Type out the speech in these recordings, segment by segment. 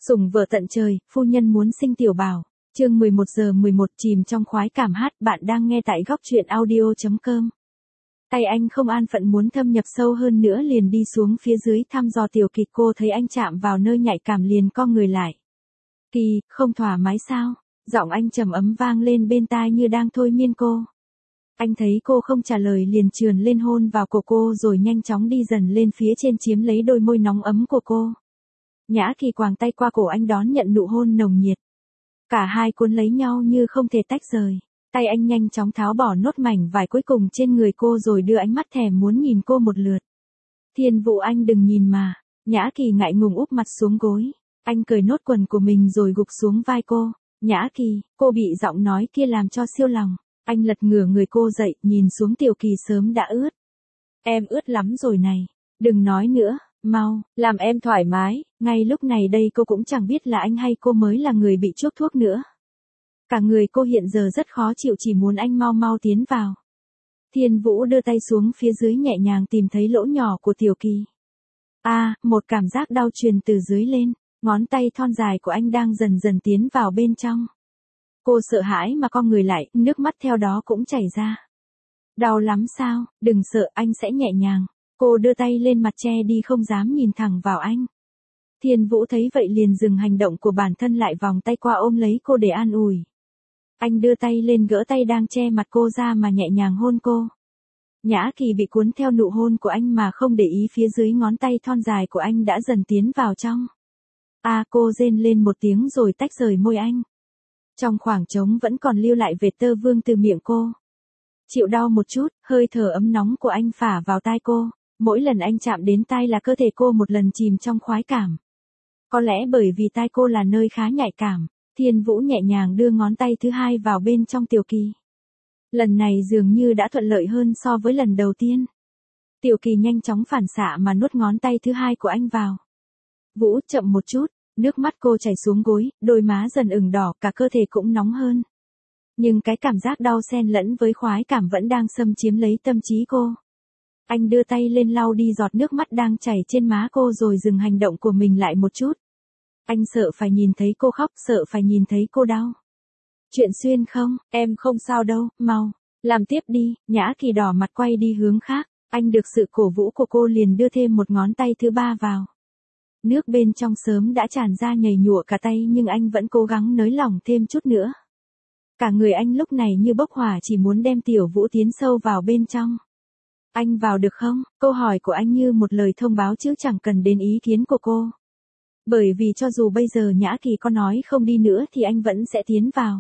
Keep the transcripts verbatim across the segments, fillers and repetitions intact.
Sủng vợ tận trời, phu nhân muốn sinh tiểu bảo. Chương mười một giờ mười một chìm trong khoái cảm hát, bạn đang nghe tại góc truyện audio chấm com. Tay anh không an phận muốn thâm nhập sâu hơn nữa liền đi xuống phía dưới thăm dò tiểu Kỳ, cô thấy anh chạm vào nơi nhạy cảm liền co người lại. Kỳ, không thoải mái sao? Giọng anh trầm ấm vang lên bên tai như đang thôi miên cô. Anh thấy cô không trả lời liền trườn lên hôn vào cổ cô rồi nhanh chóng đi dần lên phía trên chiếm lấy đôi môi nóng ấm của cô. Nhã Kỳ quàng tay qua cổ anh đón nhận nụ hôn nồng nhiệt. Cả hai cuốn lấy nhau như không thể tách rời. Tay anh nhanh chóng tháo bỏ nốt mảnh vải cuối cùng trên người cô rồi đưa ánh mắt thèm muốn nhìn cô một lượt. Thiên Vũ, anh đừng nhìn mà. Nhã Kỳ ngại ngùng úp mặt xuống gối. Anh cởi nốt quần của mình rồi gục xuống vai cô. Nhã Kỳ, cô bị giọng nói kia làm cho siêu lòng. Anh lật ngửa người cô dậy, nhìn xuống tiểu Kỳ sớm đã ướt. Em ướt lắm rồi này. Đừng nói nữa, mau, làm em thoải mái. Ngay lúc này đây cô cũng chẳng biết là anh hay cô mới là người bị chuốc thuốc nữa. Cả người cô hiện giờ rất khó chịu, chỉ muốn anh mau mau tiến vào. Thiên Vũ đưa tay xuống phía dưới nhẹ nhàng tìm thấy lỗ nhỏ của tiểu Kỳ. A, à, một cảm giác đau truyền từ dưới lên, ngón tay thon dài của anh đang dần dần tiến vào bên trong. Cô sợ hãi mà co người lại, nước mắt theo đó cũng chảy ra. Đau lắm sao? Đừng sợ, anh sẽ nhẹ nhàng. Cô đưa tay lên mặt che đi không dám nhìn thẳng vào anh. Thiên Vũ thấy vậy liền dừng hành động của bản thân lại, vòng tay qua ôm lấy cô để an ủi. Anh đưa tay lên gỡ tay đang che mặt cô ra mà nhẹ nhàng hôn cô. Nhã Kỳ bị cuốn theo nụ hôn của anh mà không để ý phía dưới ngón tay thon dài của anh đã dần tiến vào trong. A, à, cô rên lên một tiếng rồi tách rời môi anh. Trong khoảng trống vẫn còn lưu lại vệt tơ vương từ miệng cô. Chịu đau một chút, hơi thở ấm nóng của anh phả vào tai cô. Mỗi lần anh chạm đến tai là cơ thể cô một lần chìm trong khoái cảm. Có lẽ bởi vì tai cô là nơi khá nhạy cảm, Thiên Vũ nhẹ nhàng đưa ngón tay thứ hai vào bên trong tiểu Kỳ. Lần này dường như đã thuận lợi hơn so với lần đầu tiên. Tiểu Kỳ nhanh chóng phản xạ mà nuốt ngón tay thứ hai của anh vào. Vũ, chậm một chút, nước mắt cô chảy xuống gối, đôi má dần ửng đỏ, cả cơ thể cũng nóng hơn. Nhưng cái cảm giác đau xen lẫn với khoái cảm vẫn đang xâm chiếm lấy tâm trí cô. Anh đưa tay lên lau đi giọt nước mắt đang chảy trên má cô rồi dừng hành động của mình lại một chút. Anh sợ phải nhìn thấy cô khóc, sợ phải nhìn thấy cô đau. Chuyện xuyên không, em không sao đâu, mau, làm tiếp đi. Nhã Kỳ đỏ mặt quay đi hướng khác. Anh được sự cổ vũ của cô liền đưa thêm một ngón tay thứ ba vào. Nước bên trong sớm đã tràn ra nhầy nhụa cả tay nhưng anh vẫn cố gắng nới lỏng thêm chút nữa. Cả người anh lúc này như bốc hỏa, chỉ muốn đem tiểu Vũ tiến sâu vào bên trong. Anh vào được không? Câu hỏi của anh như một lời thông báo chứ chẳng cần đến ý kiến của cô. Bởi vì cho dù bây giờ Nhã Kỳ có nói không đi nữa thì anh vẫn sẽ tiến vào.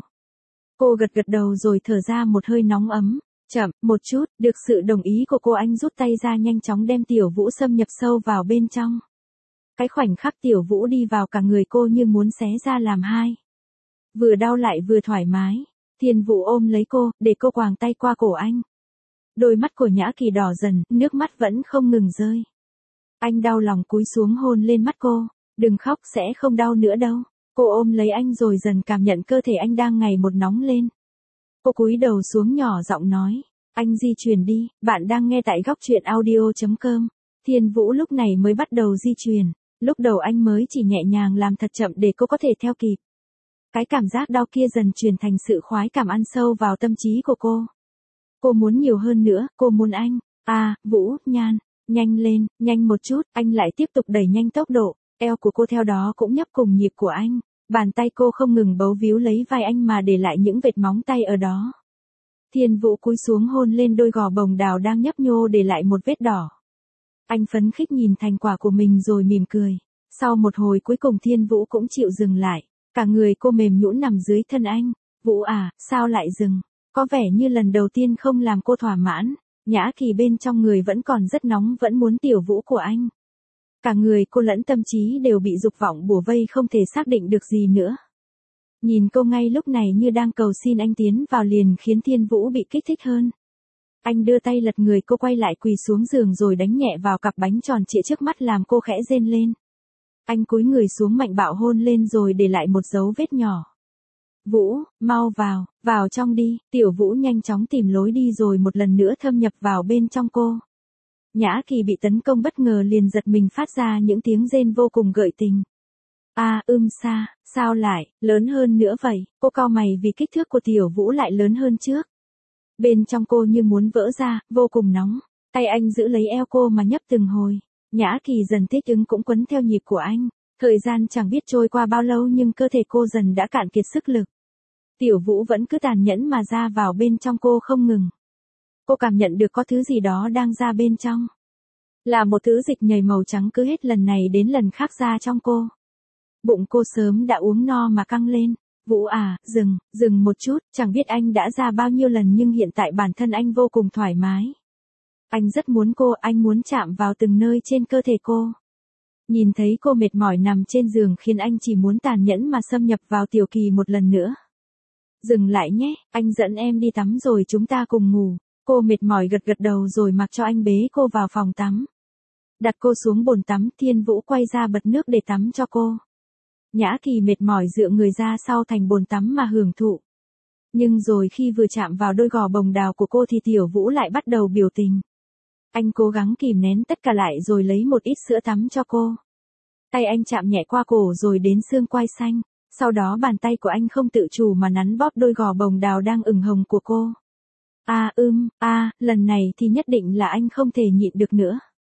Cô gật gật đầu rồi thở ra một hơi nóng ấm. Chậm, một chút, được sự đồng ý của cô anh rút tay ra nhanh chóng đem tiểu Vũ xâm nhập sâu vào bên trong. Cái khoảnh khắc tiểu Vũ đi vào cả người cô như muốn xé ra làm hai. Vừa đau lại vừa thoải mái. Thiên Vũ ôm lấy cô, để cô quàng tay qua cổ anh. Đôi mắt của Nhã Kỳ đỏ dần, nước mắt vẫn không ngừng rơi. Anh đau lòng cúi xuống hôn lên mắt cô. Đừng khóc, sẽ không đau nữa đâu. Cô ôm lấy anh rồi dần cảm nhận cơ thể anh đang ngày một nóng lên. Cô cúi đầu xuống nhỏ giọng nói. Anh di chuyển đi, bạn đang nghe tại góc truyện audio chấm com. Thiên Vũ lúc này mới bắt đầu di chuyển. Lúc đầu anh mới chỉ nhẹ nhàng làm thật chậm để cô có thể theo kịp. Cái cảm giác đau kia dần chuyển thành sự khoái cảm ăn sâu vào tâm trí của cô. Cô muốn nhiều hơn nữa, cô muốn anh. À, Vũ, Nhan, nhanh lên, nhanh một chút, anh lại tiếp tục đẩy nhanh tốc độ, eo của cô theo đó cũng nhấp cùng nhịp của anh. Bàn tay cô không ngừng bấu víu lấy vai anh mà để lại những vệt móng tay ở đó. Thiên Vũ cúi xuống hôn lên đôi gò bồng đào đang nhấp nhô để lại một vết đỏ. Anh phấn khích nhìn thành quả của mình rồi mỉm cười. Sau một hồi cuối cùng Thiên Vũ cũng chịu dừng lại. Cả người cô mềm nhũn nằm dưới thân anh. Vũ à, sao lại dừng? Có vẻ như lần đầu tiên không làm cô thỏa mãn. Nhã Kỳ bên trong người vẫn còn rất nóng, vẫn muốn tiểu Vũ của anh. Cả người cô lẫn tâm trí đều bị dục vọng bủa vây không thể xác định được gì nữa. Nhìn cô ngay lúc này như đang cầu xin anh tiến vào liền khiến Thiên Vũ bị kích thích hơn. Anh đưa tay lật người cô quay lại quỳ xuống giường rồi đánh nhẹ vào cặp bánh tròn trịa trước mắt làm cô khẽ rên lên. Anh cúi người xuống mạnh bạo hôn lên rồi để lại một dấu vết nhỏ. Vũ, mau vào, vào trong đi. Tiểu Vũ nhanh chóng tìm lối đi rồi một lần nữa thâm nhập vào bên trong cô. Nhã Kỳ bị tấn công bất ngờ liền giật mình phát ra những tiếng rên vô cùng gợi tình. À ưm xa, sao lại, lớn hơn nữa vậy, cô cau mày vì kích thước của Tiểu Vũ lại lớn hơn trước. Bên trong cô như muốn vỡ ra, vô cùng nóng, tay anh giữ lấy eo cô mà nhấp từng hồi. Nhã Kỳ dần thích ứng cũng quấn theo nhịp của anh, thời gian chẳng biết trôi qua bao lâu nhưng cơ thể cô dần đã cạn kiệt sức lực. Tiểu Vũ vẫn cứ tàn nhẫn mà ra vào bên trong cô không ngừng. Cô cảm nhận được có thứ gì đó đang ra bên trong. Là một thứ dịch nhầy màu trắng cứ hết lần này đến lần khác ra trong cô. Bụng cô sớm đã uống no mà căng lên. Vũ à, dừng, dừng một chút, chẳng biết anh đã ra bao nhiêu lần nhưng hiện tại bản thân anh vô cùng thoải mái. Anh rất muốn cô, anh muốn chạm vào từng nơi trên cơ thể cô. Nhìn thấy cô mệt mỏi nằm trên giường khiến anh chỉ muốn tàn nhẫn mà xâm nhập vào Tiểu Kỳ một lần nữa. Dừng lại nhé, anh dẫn em đi tắm rồi chúng ta cùng ngủ. Cô mệt mỏi gật gật đầu rồi mặc cho anh bế cô vào phòng tắm. Đặt cô xuống bồn tắm, Thiên Vũ quay ra bật nước để tắm cho cô. Nhã Kỳ mệt mỏi dựa người ra sau thành bồn tắm mà hưởng thụ. Nhưng rồi khi vừa chạm vào đôi gò bồng đào của cô thì Tiểu Vũ lại bắt đầu biểu tình. Anh cố gắng kìm nén tất cả lại rồi lấy một ít sữa tắm cho cô. Tay anh chạm nhẹ qua cổ rồi đến xương quai xanh. Sau đó bàn tay của anh không tự chủ mà nắn bóp đôi gò bồng đào đang ửng hồng của cô. À ưm, à, lần này thì nhất định là anh không thể nhịn được nữa.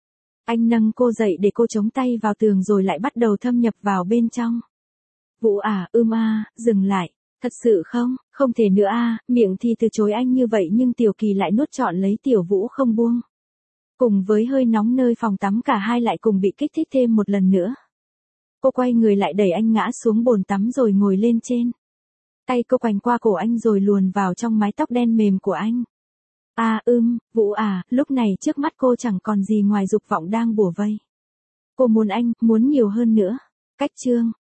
Anh nâng cô dậy để cô chống tay vào tường rồi lại bắt đầu thâm nhập vào bên trong. Vũ à, ưm à, dừng lại. Thật sự không, không thể nữa à, miệng thì từ chối anh như vậy nhưng Tiểu Kỳ lại nuốt trọn lấy Tiểu Vũ không buông. Cùng với hơi nóng nơi phòng tắm cả hai lại cùng bị kích thích thêm một lần nữa. Cô quay người lại đẩy anh ngã xuống bồn tắm rồi ngồi lên trên. Tay cô quành qua cổ anh rồi luồn vào trong mái tóc đen mềm của anh. À ưm, Vũ à, lúc này trước mắt cô chẳng còn gì ngoài dục vọng đang bủa vây. Cô muốn anh, muốn nhiều hơn nữa. Cách chương